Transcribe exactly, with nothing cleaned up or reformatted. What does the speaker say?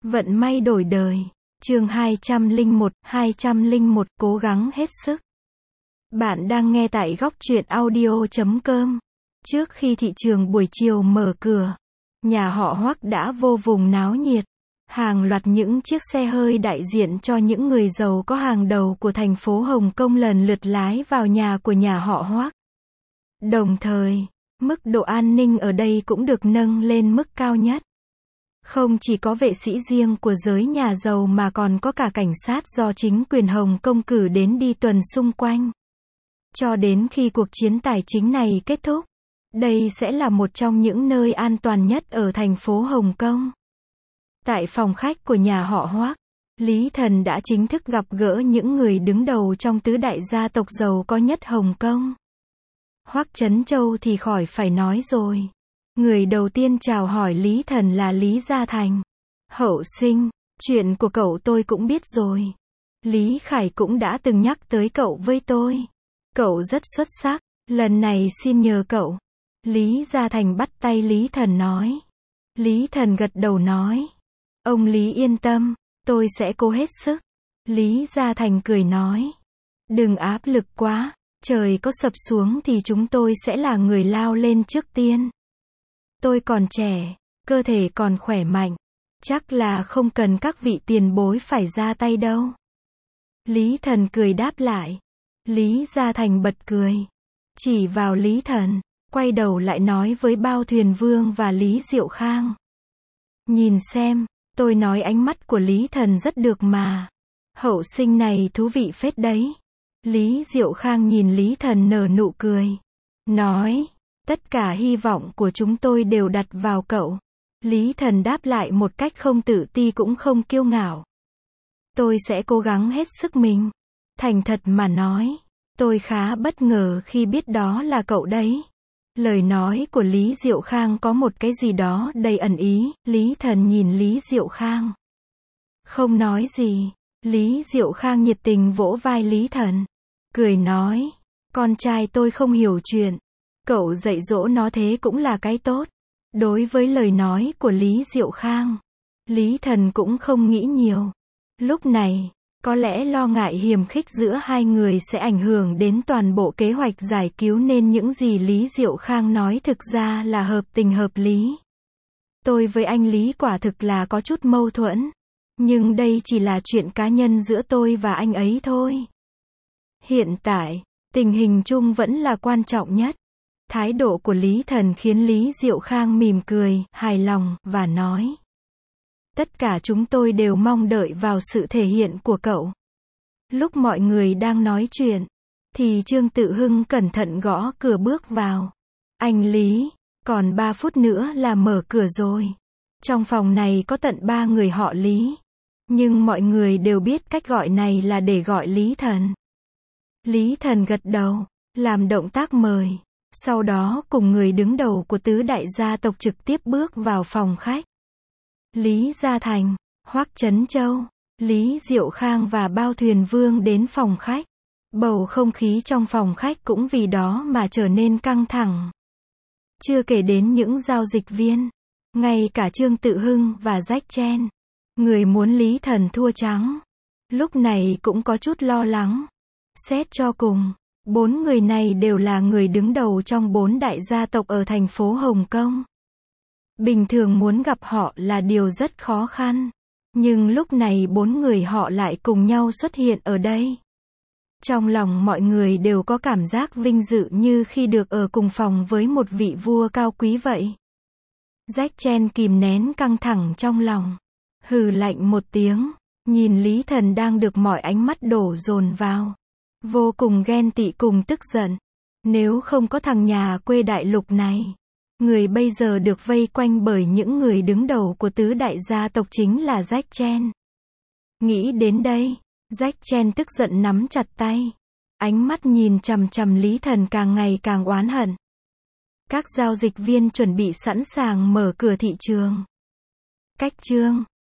Vận may đổi đời. Chương hai trăm lẻ một, hai trăm lẻ một cố gắng hết sức. Bạn đang nghe tại góc truyện audio chấm com. Trước khi thị trường buổi chiều mở cửa, nhà họ Hoắc đã vô vùng náo nhiệt. Hàng loạt những chiếc xe hơi đại diện cho những người giàu có hàng đầu của thành phố Hồng Kông lần lượt lái vào nhà của nhà họ Hoắc. Đồng thời, mức độ an ninh ở đây cũng được nâng lên mức cao nhất. Không chỉ có vệ sĩ riêng của giới nhà giàu mà còn có cả cảnh sát do chính quyền Hồng Kông cử đến đi tuần xung quanh. Cho đến khi cuộc chiến tài chính này kết thúc, đây sẽ là một trong những nơi an toàn nhất ở thành phố Hồng Kông. Tại phòng khách của nhà họ Hoắc, Lý Thần đã chính thức gặp gỡ những người đứng đầu trong tứ đại gia tộc giàu có nhất Hồng Kông. Hoắc Chấn Châu thì khỏi phải nói rồi. Người đầu tiên chào hỏi Lý Thần là Lý Gia Thành. Hậu sinh, chuyện của cậu tôi cũng biết rồi. Lý Khải cũng đã từng nhắc tới cậu với tôi. Cậu rất xuất sắc, lần này xin nhờ cậu. Lý Gia Thành bắt tay Lý Thần nói. Lý Thần gật đầu nói. Ông Lý yên tâm, tôi sẽ cố hết sức. Lý Gia Thành cười nói. Đừng áp lực quá, trời có sập xuống thì chúng tôi sẽ là người lao lên trước tiên. Tôi còn trẻ, cơ thể còn khỏe mạnh, chắc là không cần các vị tiền bối phải ra tay đâu. Lý Thần cười đáp lại. Lý Gia Thành bật cười, chỉ vào Lý Thần, quay đầu lại nói với Bao Thuyền Vương và Lý Diệu Khang. Nhìn xem, tôi nói ánh mắt của Lý Thần rất được mà. Hậu sinh này thú vị phết đấy. Lý Diệu Khang nhìn Lý Thần nở nụ cười, nói. Tất cả hy vọng của chúng tôi đều đặt vào cậu. Lý Thần đáp lại một cách không tự ti cũng không kiêu ngạo. Tôi sẽ cố gắng hết sức mình. Thành thật mà nói, tôi khá bất ngờ khi biết đó là cậu đấy. Lời nói của Lý Diệu Khang có một cái gì đó đầy ẩn ý. Lý Thần nhìn Lý Diệu Khang, không nói gì. Lý Diệu Khang nhiệt tình vỗ vai Lý Thần, cười nói. Con trai tôi không hiểu chuyện, cậu dạy dỗ nó thế cũng là cái tốt. Đối với lời nói của Lý Diệu Khang, Lý Thần cũng không nghĩ nhiều. Lúc này, có lẽ lo ngại hiềm khích giữa hai người sẽ ảnh hưởng đến toàn bộ kế hoạch giải cứu nên những gì Lý Diệu Khang nói thực ra là hợp tình hợp lý. Tôi với anh Lý quả thực là có chút mâu thuẫn. Nhưng đây chỉ là chuyện cá nhân giữa tôi và anh ấy thôi. Hiện tại, tình hình chung vẫn là quan trọng nhất. Thái độ của Lý Thần khiến Lý Diệu Khang mỉm cười, hài lòng, và nói. Tất cả chúng tôi đều mong đợi vào sự thể hiện của cậu. Lúc mọi người đang nói chuyện, thì Trương Tự Hưng cẩn thận gõ cửa bước vào. Anh Lý, còn ba phút nữa là mở cửa rồi. Trong phòng này có tận ba người họ Lý. Nhưng mọi người đều biết cách gọi này là để gọi Lý Thần. Lý Thần gật đầu, làm động tác mời. Sau đó cùng người đứng đầu của tứ đại gia tộc trực tiếp bước vào phòng khách. Lý Gia Thành, Hoắc Chấn Châu, Lý Diệu Khang và Bao Thuyền Vương đến phòng khách. Bầu không khí trong phòng khách cũng vì đó mà trở nên căng thẳng. Chưa kể đến những giao dịch viên, ngay cả Trương Tự Hưng và Jack Chen, người muốn Lý Thần thua trắng, lúc này cũng có chút lo lắng. Xét cho cùng, bốn người này đều là người đứng đầu trong bốn đại gia tộc ở thành phố Hồng Kông. Bình thường muốn gặp họ là điều rất khó khăn. Nhưng lúc này bốn người họ lại cùng nhau xuất hiện ở đây. Trong lòng mọi người đều có cảm giác vinh dự như khi được ở cùng phòng với một vị vua cao quý vậy. Jack Chen kìm nén căng thẳng trong lòng, hừ lạnh một tiếng, nhìn Lý Thần đang được mọi ánh mắt đổ dồn vào. Vô cùng ghen tị cùng tức giận. Nếu không có thằng nhà quê đại lục này, người bây giờ được vây quanh bởi những người đứng đầu của tứ đại gia tộc chính là Jack Chen. Nghĩ đến đây, Jack Chen tức giận nắm chặt tay. Ánh mắt nhìn chằm chằm Lý Thần càng ngày càng oán hận. Các giao dịch viên chuẩn bị sẵn sàng mở cửa thị trường. Cách chương